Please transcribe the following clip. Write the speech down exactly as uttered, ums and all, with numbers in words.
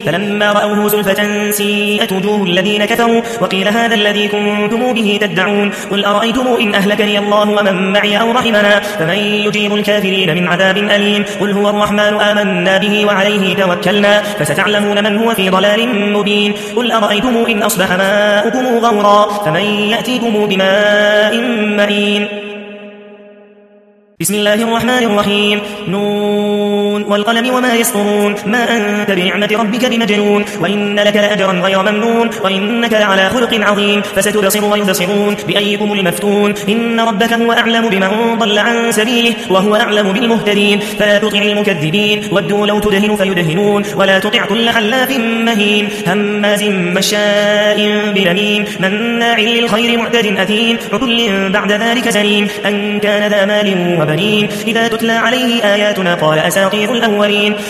فلما رأوه زلفة سيئت وجوه الذين كفروا وقيل هذا الذي كنتم به تدعون قل أرأيتم إن أهلكني الله ومن معي أو رحمنا فمن يجيب الكافرين من عذاب أليم قل هو الرحمن آمنا به وعليه توكلنا فستعلمون من هو في ضلال مبين قل أرأيتم إن أصبح ماؤكم غورا فمن يأتيكم بماء معين بسم الله الرحمن الرحيم نون والقلم وما يسطرون ما أنت بنعمة ربك بمجنون وإن لك لأجرا غير ممنون وإنك لعلى خلق عظيم فستبصر ويبصرون بأيكم المفتون إن ربك هو أعلم بمن ضل عن سبيله وهو أعلم بالمهتدين فلا تطع المكذبين ودوا لو تدهن فيدهنون ولا تطع كل حلاف مهين هماز مشاء بنميم مناع للخير معتد أثيم عتل بعد ذلك زنيم أن كان ذا مال وبنين إذا تتلى عليه آياتنا قال أساطير الأولين